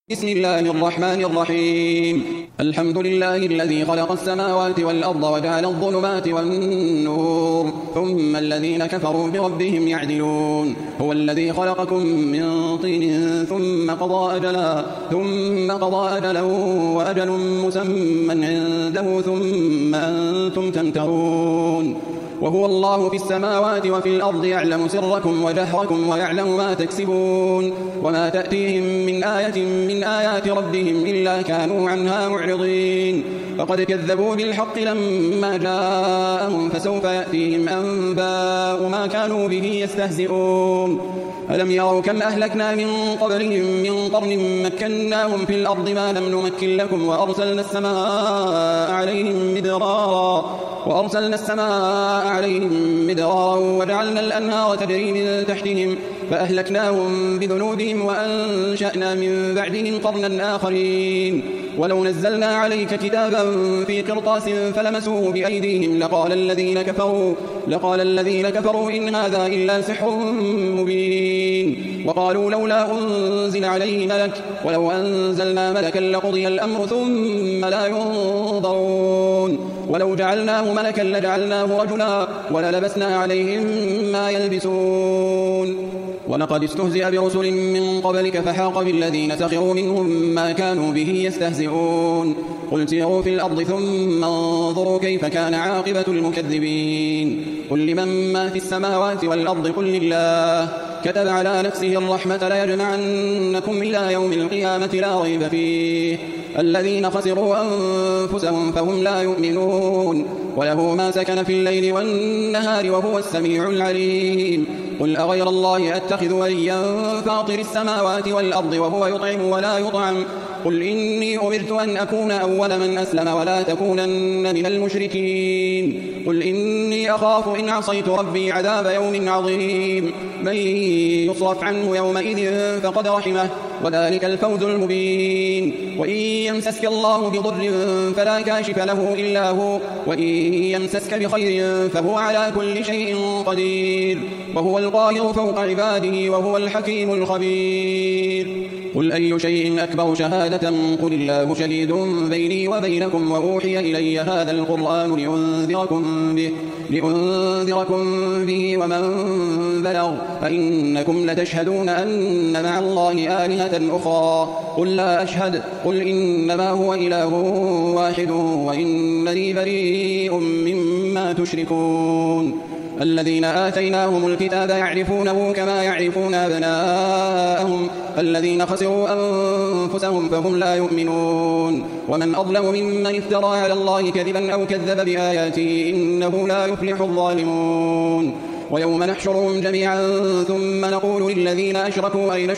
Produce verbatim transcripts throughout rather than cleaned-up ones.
بسم الله الرحمن الرحيم. الحمد لله الذي خلق السماوات والأرض وجعل الظلمات والنور ثم الذين كفروا بربهم يعدلون. هو الذي خلقكم من طين ثم قضى أجلا ثم قضى أجلا وأجل مسمى عنده ثم أنتم تمترون. وهو الله في السماوات وفي الأرض يعلم سركم وجهركم ويعلم ما تكسبون. وما تأتيهم من آية من آيات ربهم إلا كانوا عنها معرضين. فقد كذبوا بالحق لما جاءهم فسوف يأتيهم أنباء ما كانوا به يستهزئون. ألم يروا كم أهلكنا من قبلهم من قرن مكناهم في الأرض ما لم نمكن لكم وأرسلنا السماء عليهم مدرارا وأرسلنا السماء عليهم مدرارا وجعلنا الأنهار تجري من تحتهم فأهلكناهم بذنوبهم وأنشأنا من بعدهم قرنا آخرين. ولو نزلنا عليك كتابا في قرطاس فلمسوه بأيديهم لقال الذين كفروا لقال الذين كفروا إن هذا إلا سحر مبين. وقالوا لولا أنزل عليه ملك ولو أنزلنا ملكا لقضي الأمر ثم لا ينظرون. ولو جعلناه ملكا لجعلناه رجلا وللبسنا عليهم ما يلبسون. ولقد استهزئ برسل من قبلك فحاق بالذين سخروا منهم ما كانوا به يستهزئون. قل سيروا في الأرض ثم انظروا كيف كان عاقبة المكذبين. قل لمن ما في السماوات والأرض قل لله كتب على نفسه الرحمة ليجمعنكم إلى يوم القيامة لا ريب فيه. الذين خسروا أنفسهم فهم لا يؤمنون. وله ما سكن في الليل والنهار وهو السميع العليم. قل أغير الله أتخذ وليا فاطر السماوات والأرض وهو يطعم ولا يطعم. قل إني أمرت أن أكون أول من أسلم ولا تكونن من المشركين. قل إني أخاف إن عصيت ربي عذاب يوم عظيم. من يصرف عنه يومئذ فقد رحمه وذلك الفوز المبين. وإن يمسسك الله بضر فلا كاشف له إلا هو وإن يمسسك بخير فهو على كل شيء قدير وهو القاهر فوق عباده وهو الحكيم الخبير. قل أي شيء أكبر شهادة قل الله شهيد بيني وبينكم وأوحي إلي هذا القرآن لأنذركم به, لأنذركم به ومن بلغ فإنكم لتشهدون أن مع الله آلهة أخرى قل لا أشهد. قل إنما هو إله واحد وإنني بريء مما تشركون. الذين آتيناهم الكتاب يعرفونه كما يعرفون أبناءهم الذين خسروا أنفسهم فهم لا يؤمنون. ومن أظلم ممن افترى على الله كذبا أو كذب بآياته إنه لا يفلح الظالمون. ويوم نحشرهم جميعا ثم نقول للذين أشركوا أين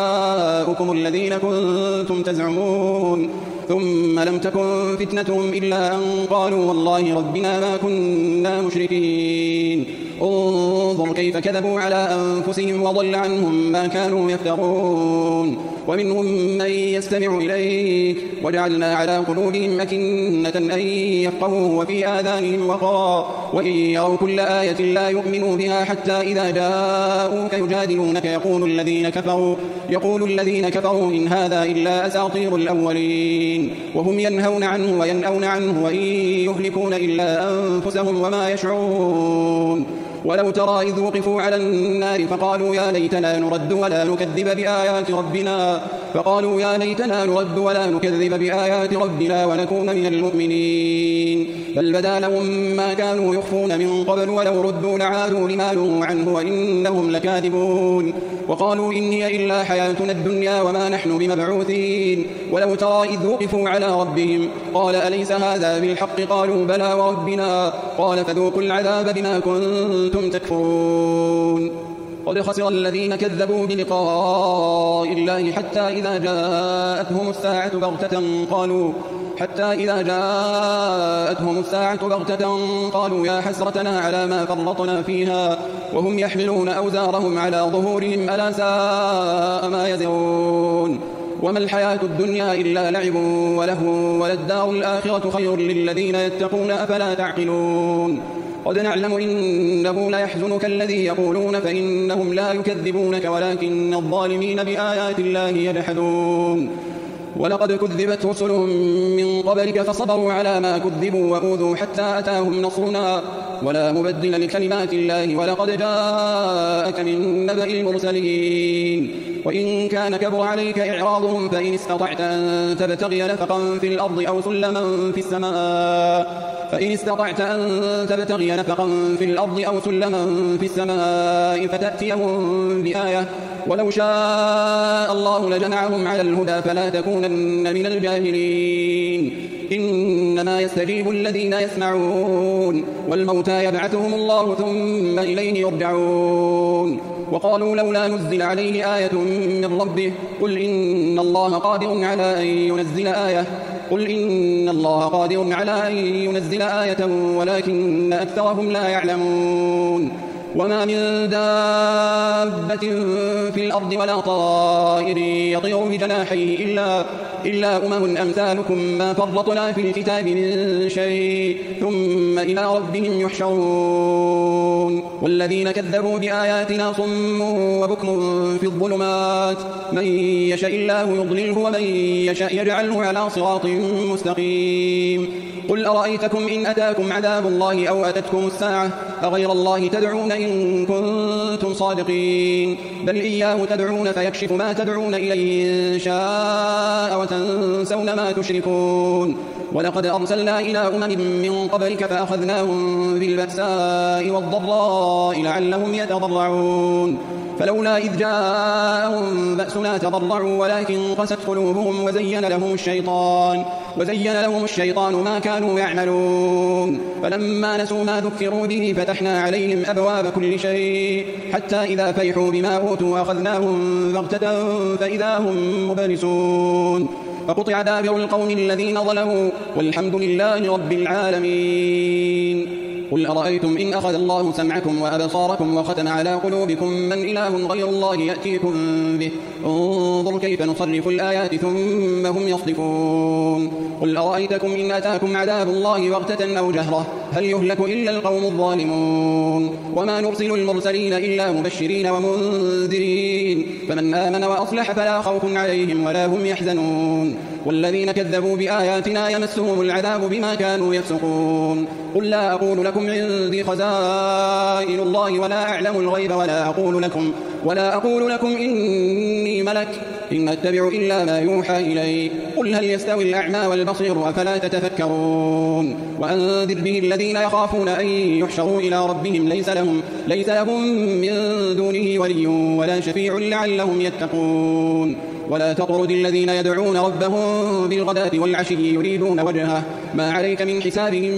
شركاؤكم الذين كنتم تزعمون ثم لم تكن فتنتهم إلا أن قالوا والله ربنا ما كنا مشركين. انظر كيف كذبوا على أنفسهم وضل عنهم ما كانوا يفترون. ومنهم من يستمع إليك وجعلنا على قلوبهم أكنة أن يفقهوه وفي آذانهم وقرا وإن يروا كل آية لا يؤمنوا بها حتى إذا جاءوك يجادلونك يقول الذين كفروا يقول الذين كفروا إن هذا إلا أساطير الأولين. وهم ينهون عنه وينأون عنه وإن يهلكون إلا أنفسهم وما يشعرون. ولو ترى إذ وقفوا على النار فقالوا يا ليتنا نرد ولا نكذب بآيات ربنا فقالوا يا ليتنا نرد ولا نكذب بآيات ربنا ونكون من المؤمنين. بل بدا لهم ما كانوا يخفون من قبل ولو ردوا لعادوا لما نهوا عنه وإنهم لكاذبون. وقالوا إن هي إلا حياتنا الدنيا وما نحن بمبعوثين. ولو ترى إذ وقفوا على ربهم قال أليس هذا بالحق قالوا بلى وربنا قال فذوقوا العذاب بما كنتم تكفرون. قد خسر الذين كذبوا بلقاء الله حتى إذا جاءتهم الساعة بغتة قالوا حتى إذا جاءتهم الساعة بغتة قالوا يا حسرتنا على ما فرطنا فيها وهم يحملون أوزارهم على ظهورهم ألا ساء ما يزرون. وما الحياة الدنيا إلا لعب ولهو وللدار الآخرة خير للذين يتقون أفلا تعقلون. قد نعلم إنه ليحزنك الذي يقولون فإنهم لا يكذبونك ولكن الظالمين بآيات الله يجحدون ولقد كذبت رسل من قبلك فصبروا على ما كذبوا وأوذوا حتى أتاهم نصرنا ولا مبدل لكلمات الله ولقد جاءك من نبأ المرسلين وإن كان كبر عليك إعراضهم فإن استطعت أن تبتغي نفقا في الأرض أو سلما في السماء فإن استطعت أن تبتغي نفقا في الأرض أو سلما في السماء فتأتيهم بآية ولو شاء الله لجمعهم على الهدى فلا تكونن من الجاهلين إنما يستجيب الذين يسمعون والموتى يبعثهم الله ثم إليه يرجعون وقالوا لولا نزل عليه آية من ربه قل إن الله قادر على أن ينزل آية قل إن الله قادر على أن ينزل آية ولكن أكثرهم لا يعلمون وما من دابة في الأرض ولا طائر يطير بجناحيه إلا, إلا أمم أمثالكم ما فرطنا في الكتاب من شيء ثم إلى ربهم يحشرون والذين كذبوا بآياتنا صم وبكم في الظلمات من يشاء الله يضلله ومن يشاء يجعله على صراط مستقيم قل أرأيتكم إن أتاكم عذاب الله أو أتتكم الساعة أغير الله تدعون إن كنتم صادقين بل إياه تدعون فيكشف ما تدعون إليه إن شاء وتنسون ما تشركون ولقد أرسلنا إلى أمم من قبلك فأخذناهم بالبأساء والضراء لعلهم يتضرعون فلولا إذ جاءهم بأسنا تضرعوا ولكن قست قلوبهم وزين لهم الشيطان وزين لهم الشيطان ما كانوا يعملون فلما نسوا ما ذكروا به فتحنا عليهم أبواب كل شيء حتى إذا فرحوا بما أوتوا أخذناهم بغتة فإذا هم مبلسون فقطع دابر القوم الذين ظلموا والحمد لله رب العالمين قل أرأيتم إن أخذ الله سمعكم وأبصاركم وختم على قلوبكم من إله غير الله يأتيكم به انظر كيف نصرف الآيات ثم هم يصدفون قل أرأيتكم إن أتاكم عذاب الله بغتة أو جهرة هل يهلك إلا القوم الظالمون وما نرسل المرسلين إلا مبشرين ومنذرين فمن آمن وأصلح فلا خوف عليهم ولا هم يحزنون والذين كذبوا بآياتنا يمسهم العذاب بما كانوا يفسقون قل لا أقول لكم عندي خزائن الله ولا أعلم الغيب ولا أقول لكم ولا أقول لكم إني ملك إن أتبع إلا ما يوحى إلي قل هل يستوي الأعمى والبصير أفلا تتفكرون وأنذر به الذين يخافون أن يحشروا إلى ربهم ليس لهم, ليس لهم من دونه ولي ولا شفيع لعلهم يتقون ولا تطرد الذين يدعون ربهم بالغداة والعشي يريدون وجهه ما عليك من حسابهم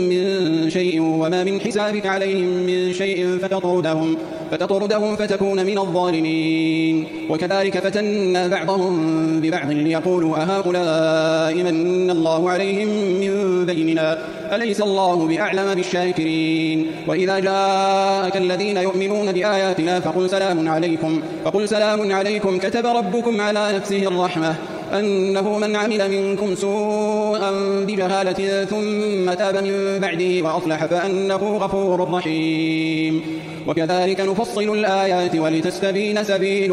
من شيء وما من حسابك عليهم من شيء فتطردهم, فتطردهم فتكون من الظالمين وكذلك فتنا بعضهم ببعض ليقولوا أهؤلاء من الله عليهم من بيننا أليس الله بأعلم بالشاكرين وإذا جاءك الذين يؤمنون بآياتنا فقل سلام عليكم, فقل سلام عليكم كتب ربكم على نفسه الرحمة أنه من عمل منكم سوءا بجهالة ثم تاب من بعده وأصلح فأنه غفور رحيم وكذلك نفصل الآيات ولتستبين سبيل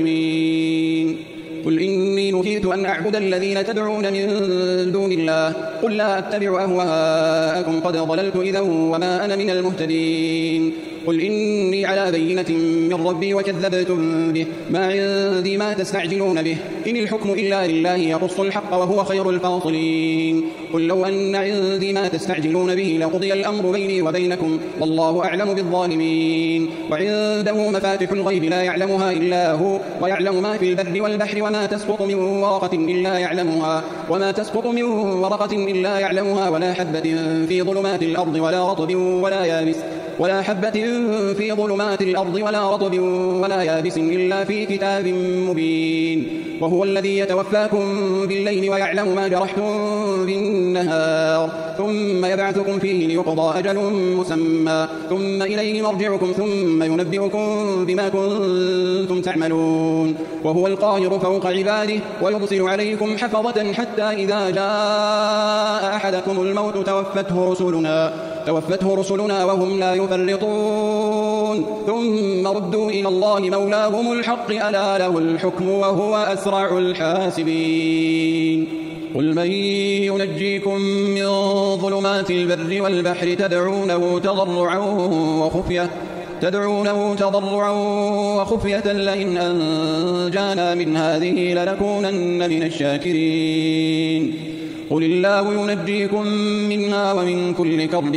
المجرمين قل إني نهيت أن أعبد الذين تدعون من دون الله قل لا أتبع أهواءكم قد ضللت إذا وما أنا من المهتدين قل إني على بينة من ربي وكذبتم به ما عندي ما تستعجلون به إن الحكم إلا لله يقص الحق وهو خير الفاصلين قل لو أن عندي ما تستعجلون به لقضي الأمر بيني وبينكم والله أعلم بالظالمين وعنده مفاتح الغيب لا يعلمها إلا هو ويعلم ما في البر والبحر وما تسقط من ورقة إلا يعلمها وما تسقط من ورقة إلا يعلمها ولا حبة في ظلمات الأرض ولا رطب ولا يابس ولا حبة في ظلمات الأرض ولا رطب ولا يابس إلا في كتاب مبين وهو الذي يتوفاكم بالليل ويعلم ما جرحتم بالنهار ثم يبعثكم فيه ليقضى أجل مسمى ثم إليه مرجعكم ثم ينبئكم بما كنتم تعملون وهو القاهر فوق عباده ويرسل عليكم حفظة حتى إذا جاء أحدكم الموت توفته رسلنا توفته رسلنا وهم لا يفرطون ينكثون ثم ردوا إلى الله مولاهم الحق ألا له الحكم وهو أسرع الحاسبين قل من ينجيكم من ظلمات البر والبحر تدعونه تضرعا وخفية تدعونه تضرعا وخفية لئن أنجانا من هذه لنكونن من الشاكرين قل الله ينجيكم منها ومن كل كرب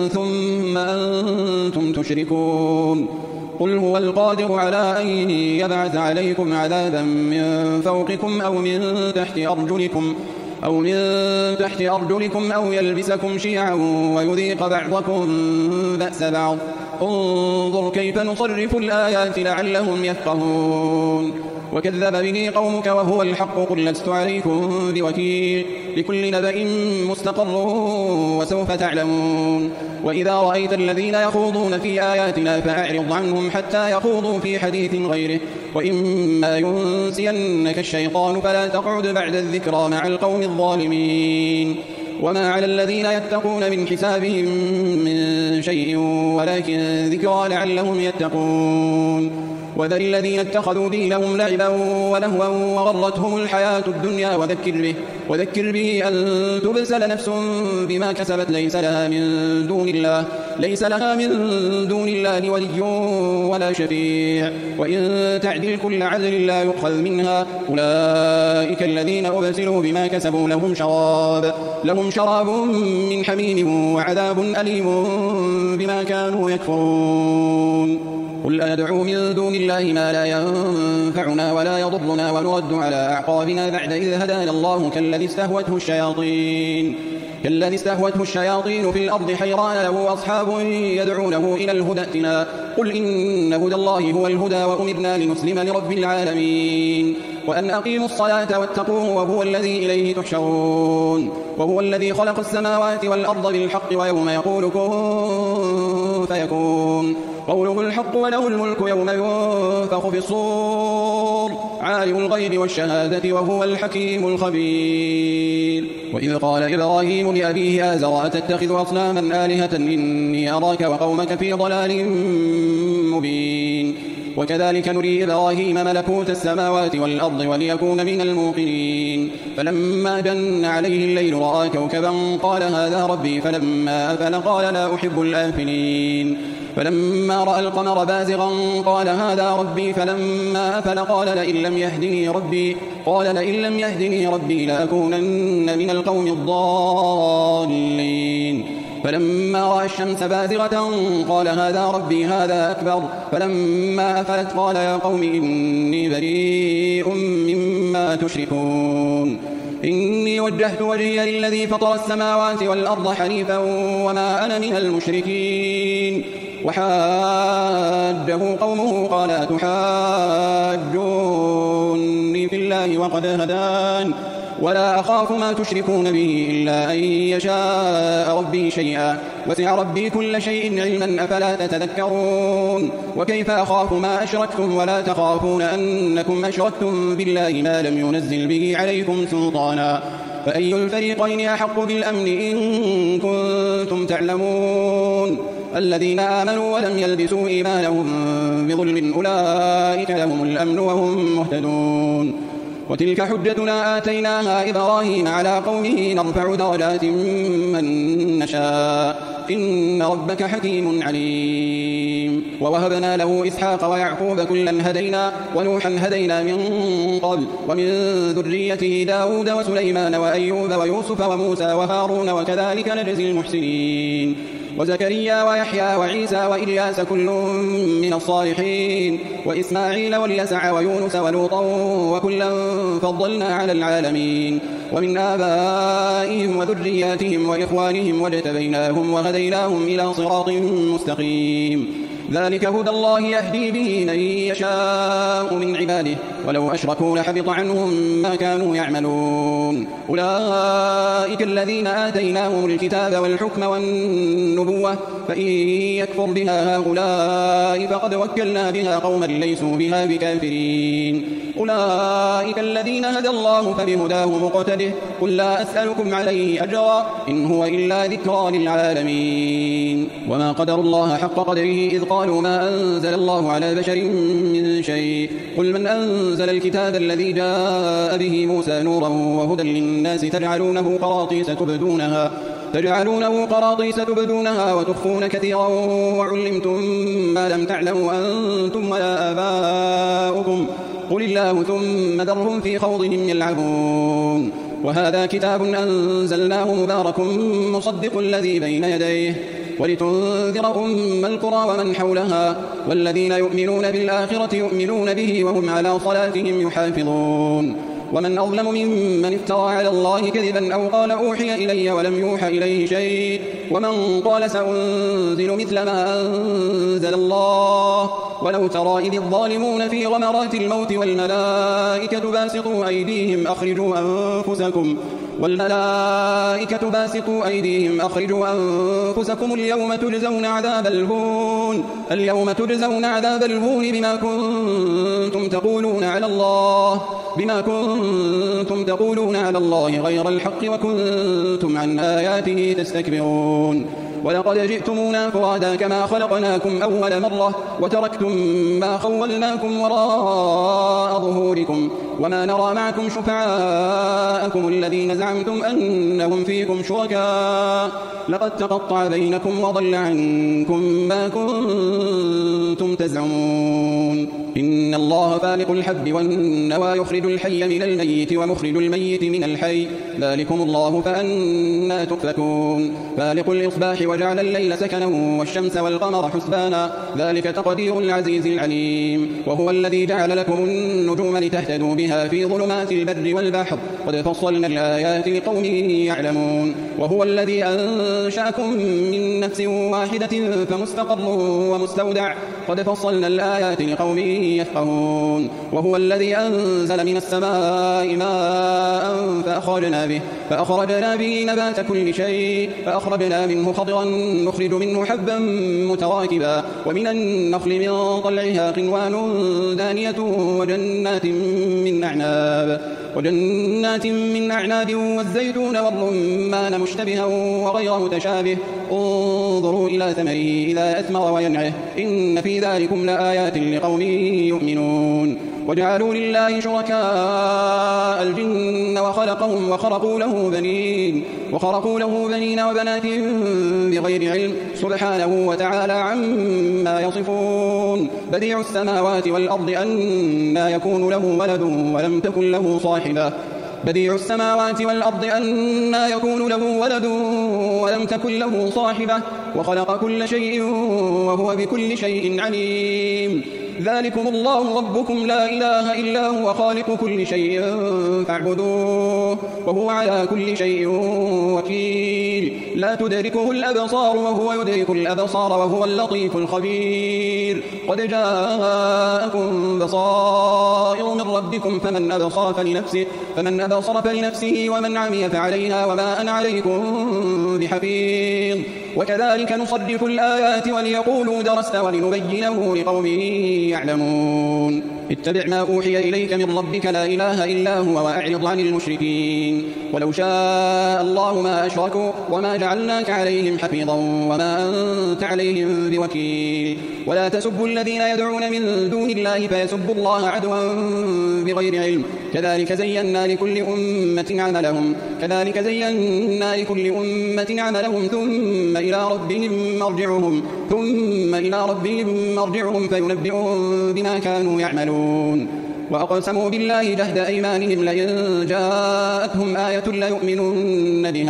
ثم أنتم تشركون قل هو القادر على أن يبعث عليكم عذابا من فوقكم أو من تحت أرجلكم أو من تحت أرجلكم أو يلبسكم شيعا ويذيق بعضكم بأس بعض انظر كيف نصرف الآيات لعلهم يفقهون وكذب به قومك وهو الحق قل لست عليكم بوكيل لكل نبأ مستقر وسوف تعلمون وإذا رأيت الذين يخوضون في آياتنا فأعرض عنهم حتى يخوضوا في حديث غيره وإما ينسينك الشيطان فلا تقعد بعد الذكرى مع القوم الظالمين وما على الذين يتقون من حسابهم من شيء ولكن ذكرى لعلهم يتقون وذر الذين اتخذوا دينهم لعبا ولهوا وغرتهم الحياة الدنيا وذكر به, وذكر به أن تبسل نفس بما كسبت ليس لها من دون الله ليس لها من دون الله ولي ولا شفيع وإن تعدل كل عدل لا يؤخذ منها أولئك الذين أبسلوا بما كسبوا لهم شراب لهم شراب من حميم وعذاب أليم بما كانوا يكفرون قل أندعو من دون الله ما لا ينفعنا ولا يضرنا ونرد على أعقابنا بعد إذ هدانا الله كالذي استهوته الشياطين كالذي استهوته الشياطين في الأرض حيران له أصحاب يدعونه إلى الهدى ائتنا قل إن هدى الله هو الهدى وأمرنا لنسلم لرب العالمين وأن أقيموا الصلاة واتقوه وهو الذي إليه تحشرون وهو الذي خلق السماوات والأرض بالحق ويوم يقول كن فيكون قوله الحق وله الملك يوم ينفخ في الصور عالم الغيب والشهادة وهو الحكيم الخبير وإذ قال إبراهيم لأبيه آزر أتتخذ أصناما آلهة إني أراك وقومك في ضلال مبين وكذلك نري إبراهيم ملكوت السماوات والأرض وليكون من الموقنين فلما جن عليه الليل رأى كوكبا قال هذا ربي فلما أفل قال لا أحب الآفلين فلما رأى القمر بازغا قال هذا ربي فلما أفل قال لئن لم يهدني ربي قال لئن لم يهدني ربي لأكونن من القوم الضالين فلما رأى الشمس بازغة قال هذا ربي هذا أكبر فلما أفلت قال يا قوم إني بريء مما تشركون إني وجهت وجهي للذي فطر السماوات والأرض حنيفا وما أنا من المشركين وحاجه قومه قال أتحاجوني في الله وقد هدان ولا أخاف ما تشركون به إلا أن يشاء ربي شيئا وسع ربي كل شيء علما أفلا تتذكرون وكيف أخاف ما أشركتم ولا تخافون أنكم أشركتم بالله ما لم ينزل به عليكم سلطانا فأي الفريقين أحق بالأمن إن كنتم تعلمون الذين آمنوا ولم يلبسوا إيمانهم بظلم أولئك لهم الأمن وهم مهتدون وتلك حجتنا آتيناها إبراهيم على قومه نرفع درجات من نشاء إن ربك حكيم عليم ووهبنا له إسحاق ويعقوب كلا هدينا ونوحا هدينا من قبل ومن ذريته داود وسليمان وأيوب ويوسف وموسى وهارون وكذلك نجزي المحسنين وزكريا ويحيى وعيسى وإلياس كل من الصالحين وإسماعيل واليسع ويونس ولوطا وكلا فضلنا على العالمين ومن آبائهم وذرياتهم وإخوانهم واجتبيناهم وهديناهم إلى صراط مستقيم ذلك هدى الله يهدي به من يشاء من عباده ولو أشركوا لحبط عنهم ما كانوا يعملون. أولئك الذين آتيناهم الكتاب والحكم والنبوة فإن يكفر بها هؤلاء فقد وكلنا بها قوما ليسوا بها بكافرين. أولئك الذين هدى الله فبهداه مقتده قل لا أسألكم عليه أجرا إن هو إلا ذكرى للعالمين. وما قدر الله حق قدره إذ قالوا ما أنزل الله على بشر من شيء قل من أنزل الكتاب الذي جاء به موسى نورا وهدى للناس تجعلونه قراطيس تبدونها تجعلونه قراطيس تبدونها وتخفون كثيرا وعلمتم ما لم تعلموا أنتم ولا آباؤكم قل الله ثم ذرهم في خوضهم يلعبون. وهذا كتاب أنزلناه مبارك مصدق الذي بين يديه ولتنذر أم القرى ومن حولها والذين يؤمنون بالآخرة يؤمنون به وهم على صلاتهم يحافظون. ومن أظلم ممن افترى على الله كذبا أو قال أوحي إلي ولم يوحى إليه شيء ومن قال سأنزل مثل ما أنزل الله. ولو ترى إذ الظالمون في غمرات الموت والملائكة باسطوا أيديهم أخرجوا أنفسكم والملائكة باسطوا أيديهم أخرجوا أنفسكم اليوم تجزون عذاب الهون اليوم تجزون عذاب الهون بما كنتم تقولون على الله بما كنتم تقولون على الله غير الحق وكنتم عن آياته تستكبرون. ولقد جئتمونا فرادا كما خلقناكم أول مرة وتركتم ما خولناكم وراء ظهوركم وما نرى معكم شفعاءكم الذين زعمتم أنهم فيكم شركاء لقد تقطع بينكم وضل عنكم ما كنتم تزعمون. إن الله فالق الحب والنوى يخرج الحي من الميت ومخرج الميت من الحي ذلكم الله فأنى تؤفكون. فالق الإصباح وجعل الليل سكنا والشمس والقمر حسبانا ذلك تقدير العزيز العليم. وهو الذي جعل لكم النجوم لتهتدوا بها في ظلمات البر والبحر قد فصلنا الآيات لقوم يعلمون. وهو الذي أنشأكم من نفس واحدة فمستقر ومستودع قد فصلنا الآيات لقوم يفقهون. وهو الذي أنزل من السماء ماء فأخرجنا به فأخرجنا به نبات كل شيء فأخرجنا منه خضرا نخرج منه حبا متراكبا ومن النخل من طلعها قنوان دانية وجنات من أعناب وجنات من أعناب والزيتون والرمان مشتبها وغير متشابه انظروا إلى ثمره إذا أثمر وينعه إن في ذلكم لآيات لقوم يؤمنون. وجعلوا لله شركاء الجن وخلقهم وخرقوا له بنين وخرقوا له بنين وبنات بغير علم سبحانه وتعالى عما يصفون. بديع السماوات والأرض أنى يكون له ولد ولم تكن له صاحبة بديع السماوات والأرض أنى يكون له ولد ولم تكن له صاحبة وخلق كل شيء وهو بكل شيء عليم. ذلكم الله ربكم لا إله إلا هو خالق كل شيء فاعبدوه وهو على كل شيء وكيل. لا تدركه الأبصار وهو يدرك الأبصار وهو اللطيف الخبير. قد جاءكم بصائر من ربكم فمن أبصر فلنفسه فمن أبصر فلنفسه ومن عمي فعليها وما أنا عليكم بحفيظ. وكذلك نصدق الآيات وليقولوا درست ولنبينه لقوم يعلمون. اتبع ما أوحي إليك من ربك لا إله إلا هو وأعرض عن المشركين. ولو شاء الله ما أشركوا وما جعلناك عليهم حفيظا وما أنت عليهم بوكيل. ولا تسبوا الذين يدعون من دون الله فيسبوا الله عدوا بغير علم كذلك زينا لكل أمة عملهم كذلك زينا لكل أمة عملهم ثم إلى ربهم مرجعهم ثم إلى ربهم مرجعهم فينبئهم بما كانوا يعملون. وأقسموا بالله جهد أيمانهم لئن جاءتهم آية ليؤمنن بها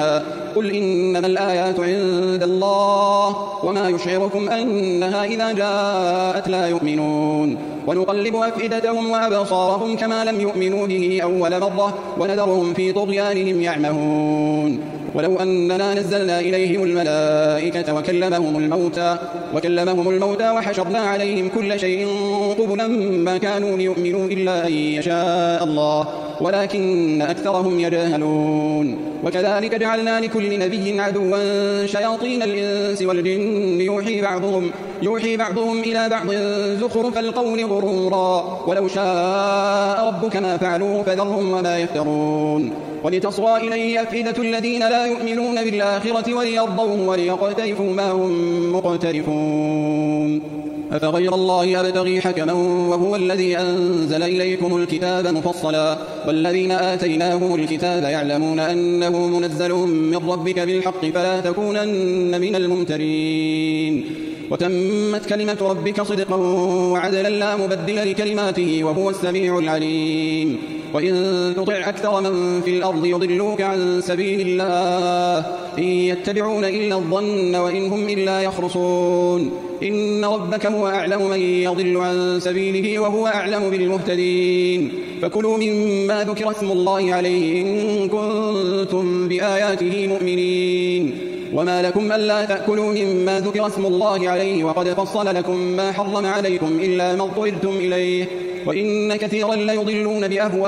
قل إنما الآيات عند الله وما يشعركم أنها إذا جاءت لا يؤمنون ونقلب أفئدتهم وأبصارهم كما لم يؤمنوا به أول مرة ونذرهم في طغيانهم يعمهون ولو أننا نزلنا إليهم الملائكة وكلمهم الموتى وكلمهم الموتى وحشرنا عليهم كل شيء قبلا ما كانوا ليؤمنوا إلا أن يشاء الله ولكن أكثرهم يجهلون وكذلك جعلنا لكل نبي عدوا شياطين الإنس والجن يوحي بعضهم, يوحي بعضهم إلى بعض زخرف القول غرورا ولو شاء ربك ما فعلوه فذرهم وما يفترون ولتصغى إليه أفئدة الذين لا يؤمنون بالآخرة وليرضوه وليقترفوا ما هم مقترفون أفغير الله أبتغي حكما وهو الذي أنزل إليكم الكتاب مفصلا والذين آتيناهم الكتاب يعلمون أنه منزل من ربك بالحق فلا تكونن من الممترين وتمت كلمة ربك صدقا وعدلا لا مبدل لكلماته وهو السميع العليم وإن تطع أكثر من في الأرض يضلوك عن سبيل الله إن يتبعون إلا الظن وإن هم إلا يخرصون إن ربك هو أعلم من يضل عن سبيله وهو أعلم بالمهتدين فكلوا مما ذكر اسم الله عليه إن كنتم بآياته مؤمنين وما لكم ألا تأكلوا مما ذكر اسم الله عليه وقد فصل لكم ما حرم عليكم إلا ما اضطررتم إليه وإن كثيرا ليضلون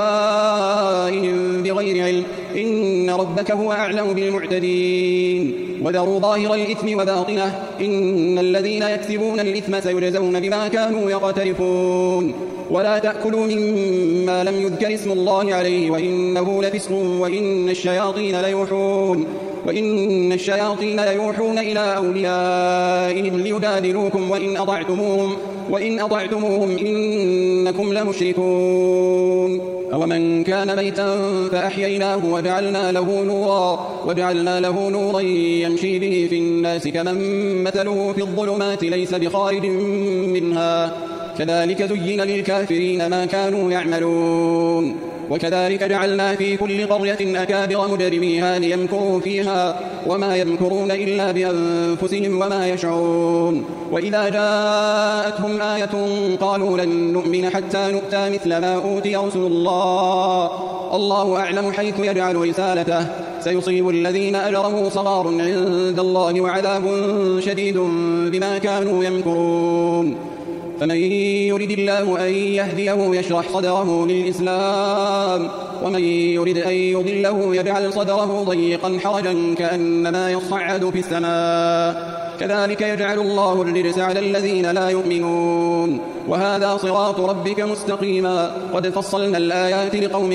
بأهوائهم بغير علم إن ربك هو أعلم بالمعتدين وذروا ظاهر الإثم وباطنه إن الذين يكسبون الإثم سيجزون بما كانوا يقترفون ولا تأكلوا مما لم يذكر اسم الله عليه وإنه لفسق وإن الشياطين ليوحون وإن الشياطين ليوحون إلى أوليائهم ليجادلوكم وإن أطعتموهم وإن أطعتموهم إنكم لمشركون أومن كان ميتا فأحييناه وجعلنا له نورا وجعلنا له نورا يمشي به في الناس كمن مثله في الظلمات ليس بخارج منها كذلك زين للكافرين ما كانوا يعملون وكذلك جعلنا في كل قرية أكابر مجرميها ليمكروا فيها وما يمكرون إلا بأنفسهم وما يشعرون وإذا جاءتهم آية قالوا لن نؤمن حتى نؤتى مثل ما أوتي رسل الله الله أعلم حيث يجعل رسالته سيصيب الذين أجرموا صغار عند الله وعذاب شديد بما كانوا يمكرون فمن يرد الله أن يهديه يشرح صدره للإسلام ومن يرد أن يضله يجعل صدره ضيقا حرجا كأنما يصعد في السماء كذلك يجعل الله الرجس على الذين لا يؤمنون وهذا صراط ربك مستقيما قد فصلنا الآيات لقوم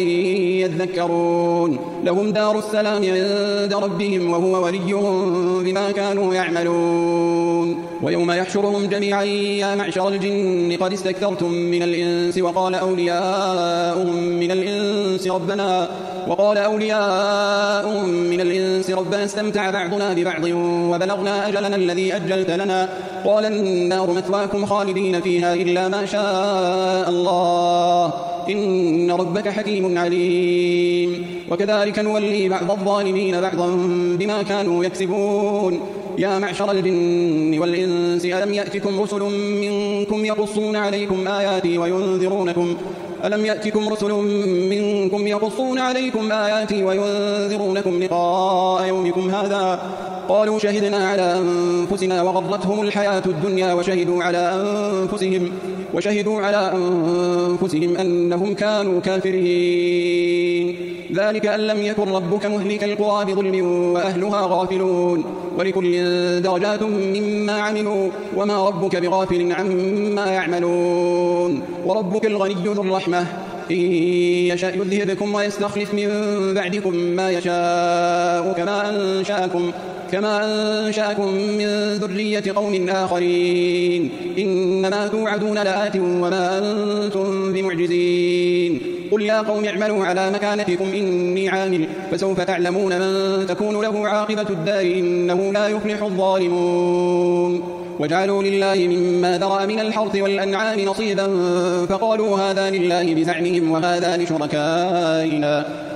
يذكرون لهم دار السلام عند ربهم وهو وليهم بما كانوا يعملون ويوم يحشرهم جميعا يا معشر الجن قد استكثرتم من الإنس وقال أولياؤهم من الإنس ربنا وقال أولياؤهم من الإنس ربنا استمتع بعضنا ببعض وبلغنا أجلنا الذي أجلت لنا قال النار مثواكم خالدين فيها إلا ما شاء الله إن ربك حكيم عليم وكذلك نولي بعض الظالمين بعضا بما كانوا يكسبون يا معشر الجن والإنس ألم يأتكم رسل منكم يقصون عليكم آياتي وينذرونكم ألم يأتكم رسل منكم يقصون عليكم آياتي وينذرونكم لقاء يومكم هذا قالوا شهدنا على أنفسنا وغرتهم الحياة الدنيا وشهدوا على أنفسهم وشهدوا على أنفسهم أنهم كانوا كافرين ذلك أن لم يكن ربك مهلك القرى بظلم وأهلها غافلون ولكل درجات مما عملوا وما ربك بغافل عما يعملون وربك الغني ذو الرحمة إن يشاء يذهبكم ويستخلف من بعدكم ما يشاء كما أنشأكم كما أنشأكم من ذرية قوم آخرين إنما توعدون لآت وما أنتم بمعجزين قل يا قوم اعملوا على مكانتكم إني عامل فسوف تعلمون من تكون له عاقبة الدار إنه لا يفلح الظالمون وجعلوا لله مما ذرأ من الحرث والأنعام نصيبا فقالوا هذا لله بزعمهم وهذا لشركائنا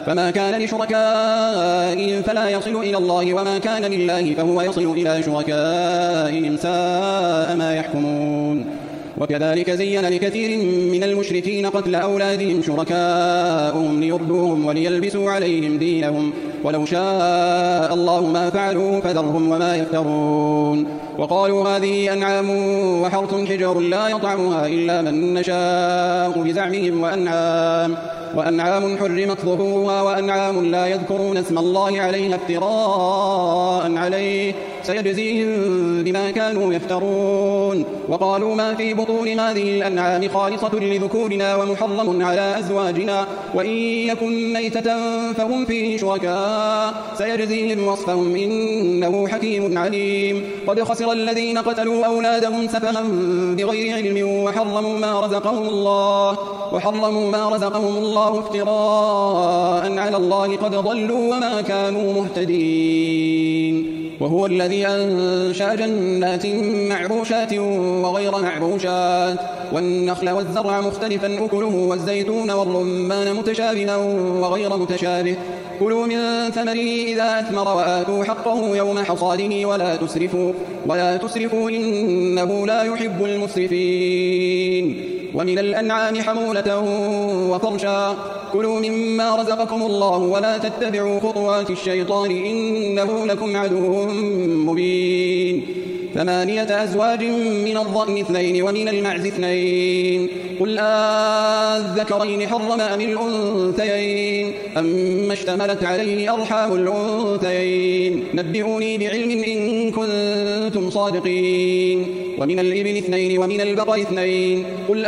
فما كان لشركائهم فلا يصل إلى الله وما كان لله فهو يصل إلى شركائهم ساء ما يحكمون. وكذلك زين لكثير من المشركين قتل أولادهم شركاؤهم ليردوهم وليلبسوا عليهم دينهم ولو شاء الله ما فعلوا فذرهم وما يفترون. وقالوا هذه أنعام وحرث حجر لا يطعمها إلا من نشاء بزعمهم وأنعام وأنعام حرمت ظهورها وأنعام لا يذكرون اسم الله عليها افتراء عليه سيجزيهم بما كانوا يفترون. وقالوا ما في بطون هذه الأنعام خالصة لذكورنا ومحرم على أزواجنا وإن يكن ميتة فهم فيه شركاء سيجزيهم وصفهم إنه حكيم عليم. قد خسر الذين قتلوا أولادهم سفها بغير علم وحرموا ما رزقهم الله وحرموا ما رزقهم الله افتراء على الله قد ضلوا وما كانوا مهتدين. وهو الذي أنشأ جنات معروشات وغير معروشات والنخل والزرع مختلفا أكله والزيتون والرمان متشابها وغير متشابه كلوا من ثمره إذا أثمر وآتوا حقه يوم حصاده ولا تسرفوا, ولا تسرفوا إنه لا يحب المسرفين. ومن الأنعام حمولة وفرشا كلوا مما رزقكم الله ولا تتبعوا خطوات الشيطان إنه لكم عدو مبين. ثمانية أزواج من الضأن اثنين ومن المعز اثنين قل أذكرين حرم أم الأنثيين أما اشتملت عليه أرحام الأنثيين نبئوني بعلم إن كنتم صادقين. ومن الإبل اثنين ومن البقر اثنين قل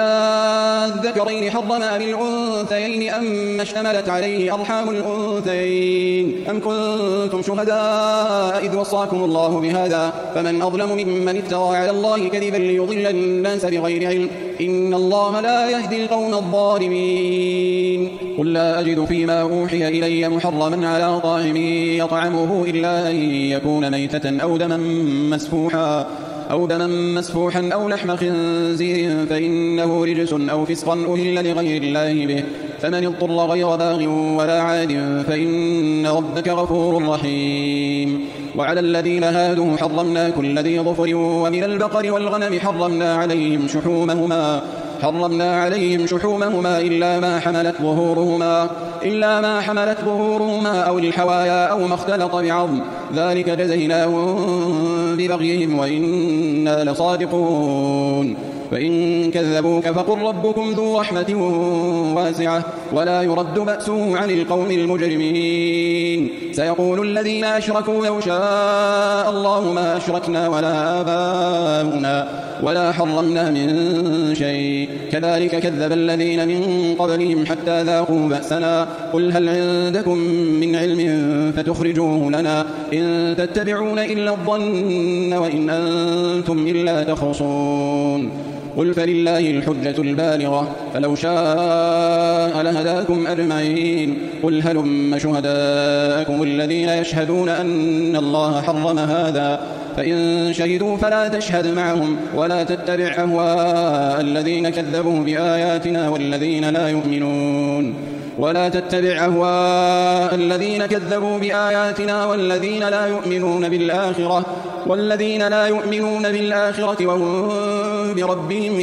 أذكرين حرم أم الأنثيين أما اشتملت عليه أرحام الأنثيين أم كنتم شهداء إذ وصاكم الله بهذا فمن أظلم ممن افترى على الله كذبا ليضل الناس بغير علم إن الله لا يهدي القوم الظالمين. قل لا أجد فيما أوحي إلي محرما على طاعم يطعمه إلا أن يكون ميتة أو دما مسفوحا أو دما مسفوحا أو لحم خنزير فإنه رجس أو فسقا أهل لغير الله به فمن اضطر غير باغ ولا عاد فإن ربك غفور رحيم. وعلى الذين هادوا حرمنا كل ذي ظفر ومن البقر والغنم حرمنا عليهم شحومهما حرمنا عليهم شحومهما إلا ما حملت ظهورهما إلا ما حملت ظهورهما أو الحوايا أو ما اختلط بعظم ذلك جزيناهم ببغيهم وإنا لصادقون. فإن كذبوك فقل ربكم ذو رحمة واسعة ولا يرد بأسه عن القوم المجرمين. سيقول الذين أشركوا لو شاء الله ما أشركنا ولا آباؤنا ولا حرمنا من شيء كذلك كذب الذين من قبلهم حتى ذاقوا بأسنا قل هل عندكم من علم فتخرجوه لنا إن تتبعون إلا الظن وإن أنتم إلا تخرصون. قل فلله الحجة البالغة فلو شاء لهداكم أجمعين. قل هلم شهداءكم الذين يشهدون أن الله حرم هذا فإن شهدوا فلا تشهد معهم ولا تتبع أهواء الذين كذبوا بآياتنا والذين لا يؤمنون ولا تتبع أهواء الذين كذبوا بآياتنا والذين لا يؤمنون بالآخرة والذين لا يؤمنون بالآخرة وهم بربهم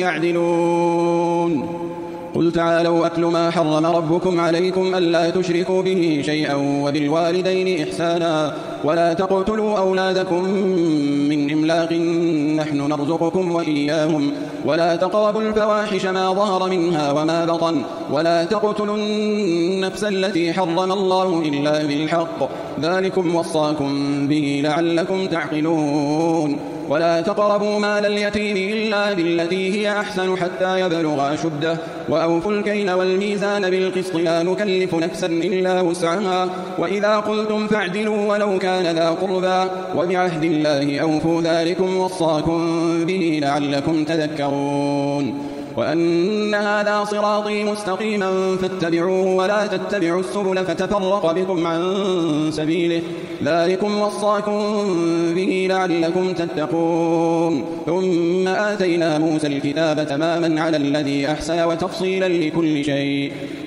يعدلون. قل تعالوا أتل ما حرم ربكم عليكم ألا تشركوا به شيئا وبالوالدين إحسانا ولا تقتلوا أولادكم من إملاق نحن نرزقكم وإياهم ولا تقربوا الفواحش ما ظهر منها وما بطن ولا تقتلوا النفس التي حرم الله إلا بالحق ذلكم وصاكم به لعلكم تعقلون. ولا تقربوا مال اليتيم إلا بالتي هي أحسن حتى يبلغ أشده وأوفوا الكيل والميزان بالقسط لا نكلف نفسا إلا وسعها وإذا قلتم فاعدلوا ولو كان ذا قربى وبعهد الله أوفوا ذلكم وصاكم به لعلكم تذكرون. وأن هذا صراطي مستقيما فاتبعوه ولا تتبعوا السبل فتفرق بكم عن سبيله ذلكم وصاكم به لعلكم تتقون. ثم آتينا موسى الكتاب تماما على الذي أحسن وتفصيلا لكل شيء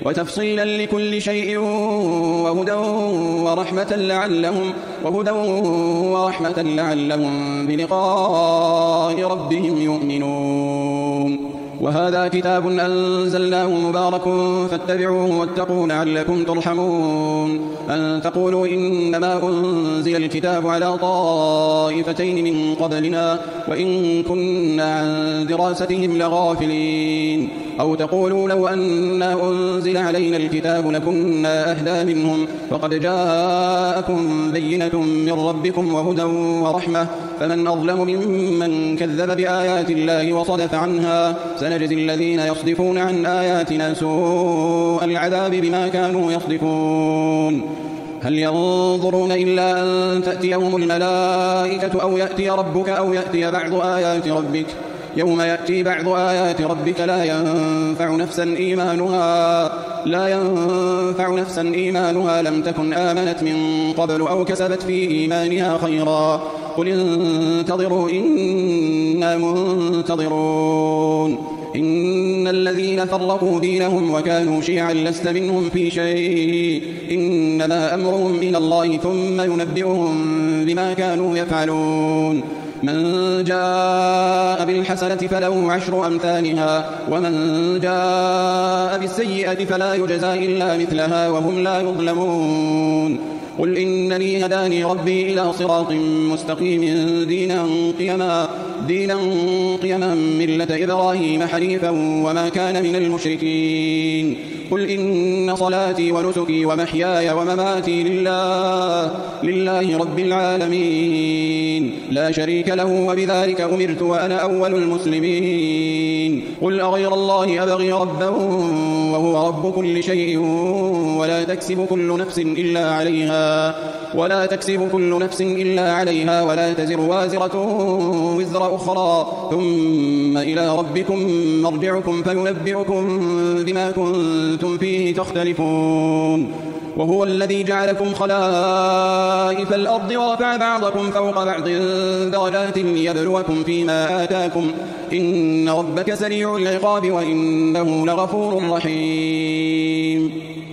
وتفصيلا لكل شيء وهدى ورحمة لعلهم, وهدى ورحمة لعلهم بلقاء ربهم يؤمنون. وهذا كتاب أنزلناه مبارك فاتبعوه واتقوا لعلكم ترحمون. أن تقولوا إنما أنزل الكتاب على طائفتين من قبلنا وإن كنا عن دراستهم لغافلين. أو تقولوا لو أنا أنزل علينا الكتاب لكنا أهدى منهم فقد جاءكم بينة من ربكم وهدى ورحمة فمن أظلم ممن كذب بآيات الله وصدف عنها سنجزي الذين يصدفون عن آياتنا سوء العذاب بما كانوا يصدفون. هل ينظرون إلا أن تأتيهم الملائكة أو يأتي ربك أو يأتي بعض آيات ربك يوم يأتي بعض آيات ربك لا ينفع نفسا إيمانها لا ينفع نفسا إيمانها لم تكن آمنت من قبل أو كسبت في إيمانها خيرا قل انتظروا إنا منتظرون. إن الذين فرقوا دينهم وكانوا شيعا لست منهم في شيء إنما أمرهم إلى الله ثم ينبئهم بما كانوا يفعلون. من جاء بالحسنة فله عشر أمثالها ومن جاء بالسيئة فلا يجزى إلا مثلها وهم لا يظلمون. قل إنني هداني ربي إلى صراط مستقيم دينا قيما دينا قيما ملة إبراهيم حنيفا وما كان من المشركين. قل إن صلاتي ونسكي ومحياي ومماتي لله لله رب العالمين لا شريك له وبذلك أمرت وأنا أول المسلمين. قل أغير الله أبغي ربا وهو رب كل شيء ولا تكسب كل نفس إلا عليها ولا تكسب كل نفس إلا عليها ولا تزر وازرة وزر أخرى ثم إلى ربكم مرجعكم فينبئكم بما كنتم فيه تختلفون. وهو الذي جعلكم خلائف الأرض ورفع بعضكم فوق بعض درجات ليبلوكم فيما آتاكم إن ربك سريع العقاب وإنه لغفور رحيم.